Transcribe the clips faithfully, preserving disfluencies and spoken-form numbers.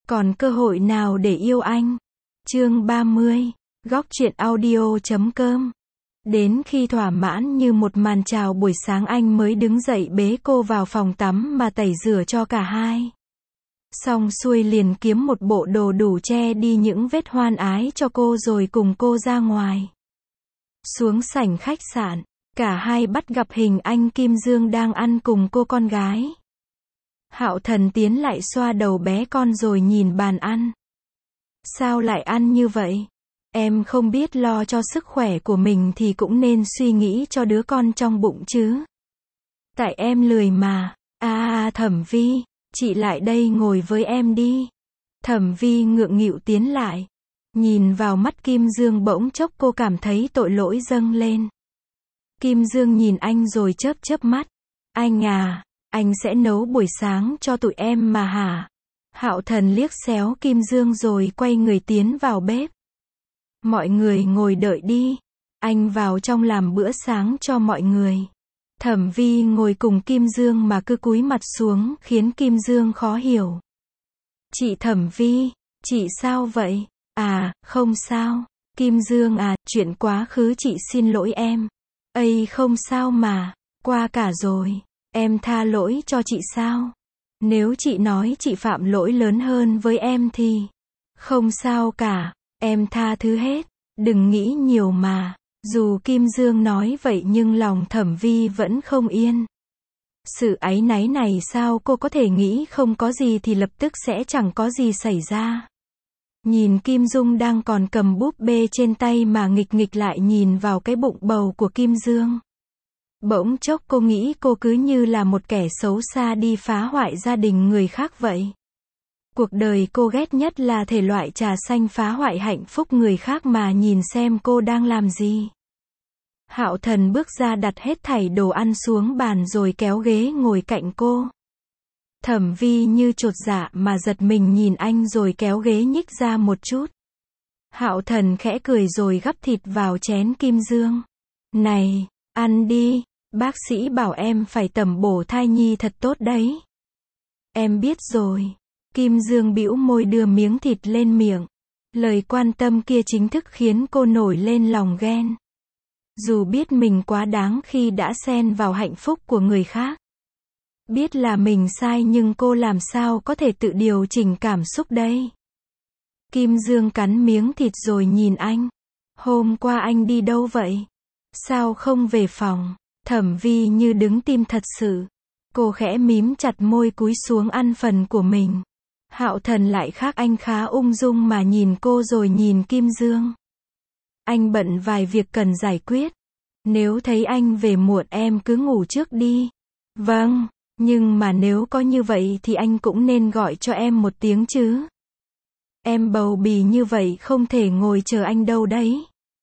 Còn cơ hội nào để yêu anh? Chương ba mươi. Góc truyện audio chấm com. Đến khi thỏa mãn như một màn chào buổi sáng anh mới đứng dậy bế cô vào phòng tắm mà tẩy rửa cho cả hai. Xong xuôi liền kiếm một bộ đồ đủ che đi những vết hoan ái cho cô rồi cùng cô ra ngoài. Xuống sảnh khách sạn, cả hai bắt gặp hình anh Kim Dương đang ăn cùng cô con gái. Hạo Thần tiến lại xoa đầu bé con rồi nhìn bàn ăn. Sao lại ăn như vậy? Em không biết lo cho sức khỏe của mình thì cũng nên suy nghĩ cho đứa con trong bụng chứ. Tại em lười mà. À, à Thẩm Vi, chị lại đây ngồi với em đi. Thẩm Vi ngượng nghịu tiến lại. Nhìn vào mắt Kim Dương bỗng chốc cô cảm thấy tội lỗi dâng lên. Kim Dương nhìn anh rồi chớp chớp mắt. Anh à, anh sẽ nấu buổi sáng cho tụi em mà hả? Hạo Thần liếc xéo Kim Dương rồi quay người tiến vào bếp. Mọi người ngồi đợi đi. Anh vào trong làm bữa sáng cho mọi người. Thẩm Vi ngồi cùng Kim Dương mà cứ cúi mặt xuống khiến Kim Dương khó hiểu. Chị Thẩm Vi, chị sao vậy? À, không sao. Kim Dương à, chuyện quá khứ chị xin lỗi em. Ây không sao mà, qua cả rồi. Em tha lỗi cho chị sao? Nếu chị nói chị phạm lỗi lớn hơn với em thì không sao cả, em tha thứ hết, đừng nghĩ nhiều mà. Dù Kim Dương nói vậy nhưng lòng Thẩm Vi vẫn không yên. Sự áy náy này sao cô có thể nghĩ không có gì thì lập tức sẽ chẳng có gì xảy ra. Nhìn Kim Dung đang còn cầm búp bê trên tay mà nghịch nghịch lại nhìn vào cái bụng bầu của Kim Dương. Bỗng chốc cô nghĩ cô cứ như là một kẻ xấu xa đi phá hoại gia đình người khác vậy. Cuộc đời cô ghét nhất là thể loại trà xanh phá hoại hạnh phúc người khác mà nhìn xem cô đang làm gì. Hạo Thần bước ra đặt hết thảy đồ ăn xuống bàn rồi kéo ghế ngồi cạnh cô. Thẩm Vi như chột dạ mà giật mình nhìn anh rồi kéo ghế nhích ra một chút. Hạo Thần khẽ cười rồi gắp thịt vào chén Kim Dương. Này, ăn đi, bác sĩ bảo em phải tẩm bổ thai nhi thật tốt đấy. Em biết rồi. Kim Dương bĩu môi đưa miếng thịt lên miệng. Lời quan tâm kia chính thức khiến cô nổi lên lòng ghen. Dù biết mình quá đáng khi đã xen vào hạnh phúc của người khác. Biết là mình sai nhưng cô làm sao có thể tự điều chỉnh cảm xúc đây. Kim Dương cắn miếng thịt rồi nhìn anh. Hôm qua anh đi đâu vậy? Sao không về phòng? Thẩm Vi như đứng tim thật sự. Cô khẽ mím chặt môi cúi xuống ăn phần của mình. Hạo Thần lại khác anh khá ung dung mà nhìn cô rồi nhìn Kim Dương. Anh bận vài việc cần giải quyết. Nếu thấy anh về muộn em cứ ngủ trước đi. Vâng, nhưng mà nếu có như vậy thì anh cũng nên gọi cho em một tiếng chứ. Em bầu bì như vậy không thể ngồi chờ anh đâu đấy.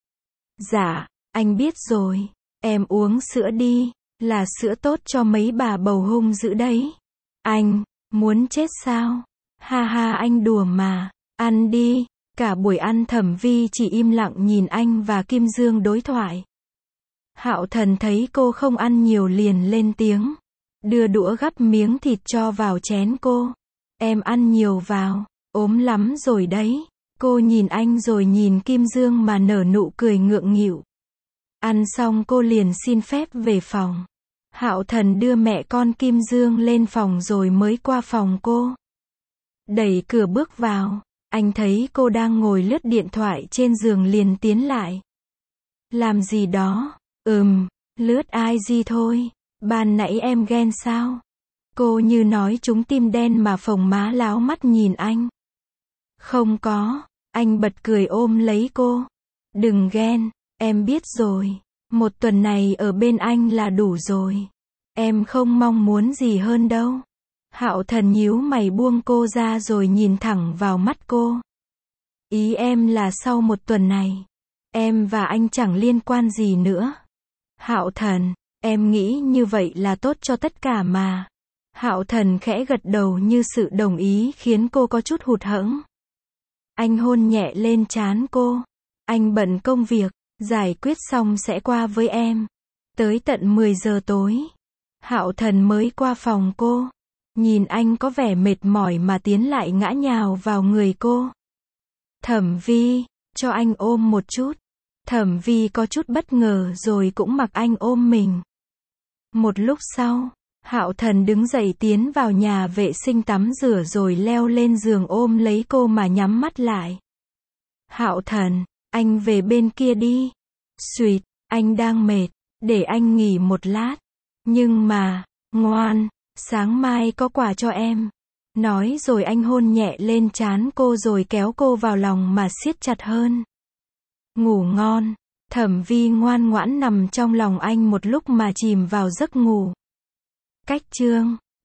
Dạ, anh biết rồi. Em uống sữa đi, là sữa tốt cho mấy bà bầu hung dữ đấy. Anh, muốn chết sao? Ha ha anh đùa mà, ăn đi. Cả buổi ăn Thẩm Vi chỉ im lặng nhìn anh và Kim Dương đối thoại. Hạo Thần thấy cô không ăn nhiều liền lên tiếng. Đưa đũa gắp miếng thịt cho vào chén cô. Em ăn nhiều vào, ốm lắm rồi đấy. Cô nhìn anh rồi nhìn Kim Dương mà nở nụ cười ngượng nghịu. Ăn xong cô liền xin phép về phòng. Hạo Thần đưa mẹ con Kim Dương lên phòng rồi mới qua phòng cô. Đẩy cửa bước vào, anh thấy cô đang ngồi lướt điện thoại trên giường liền tiến lại. Làm gì đó? Ừm, lướt i gi thôi. Ban nãy em ghen sao? Cô như nói trúng tim đen mà phồng má láo mắt nhìn anh. Không có, anh bật cười ôm lấy cô. Đừng ghen, em biết rồi. Một tuần này ở bên anh là đủ rồi. Em không mong muốn gì hơn đâu. Hạo Thần nhíu mày buông cô ra rồi nhìn thẳng vào mắt cô. Ý em là sau một tuần này, em và anh chẳng liên quan gì nữa. Hạo Thần, em nghĩ như vậy là tốt cho tất cả mà. Hạo Thần khẽ gật đầu như sự đồng ý khiến cô có chút hụt hẫng. Anh hôn nhẹ lên trán cô. Anh bận công việc, giải quyết xong sẽ qua với em. Tới tận mười giờ tối, Hạo Thần mới qua phòng cô. Nhìn anh có vẻ mệt mỏi mà tiến lại ngã nhào vào người cô. Thẩm Vi, cho anh ôm một chút. Thẩm Vi có chút bất ngờ rồi cũng mặc anh ôm mình. Một lúc sau, Hạo Thần đứng dậy tiến vào nhà vệ sinh tắm rửa rồi leo lên giường ôm lấy cô mà nhắm mắt lại. Hạo Thần, anh về bên kia đi. Xuyệt, anh đang mệt, để anh nghỉ một lát. Nhưng mà, ngoan, sáng mai có quà cho em. Nói rồi anh hôn nhẹ lên trán cô rồi kéo cô vào lòng mà siết chặt hơn. Ngủ ngon. Thẩm Vi ngoan ngoãn nằm trong lòng anh một lúc mà chìm vào giấc ngủ. Cách chương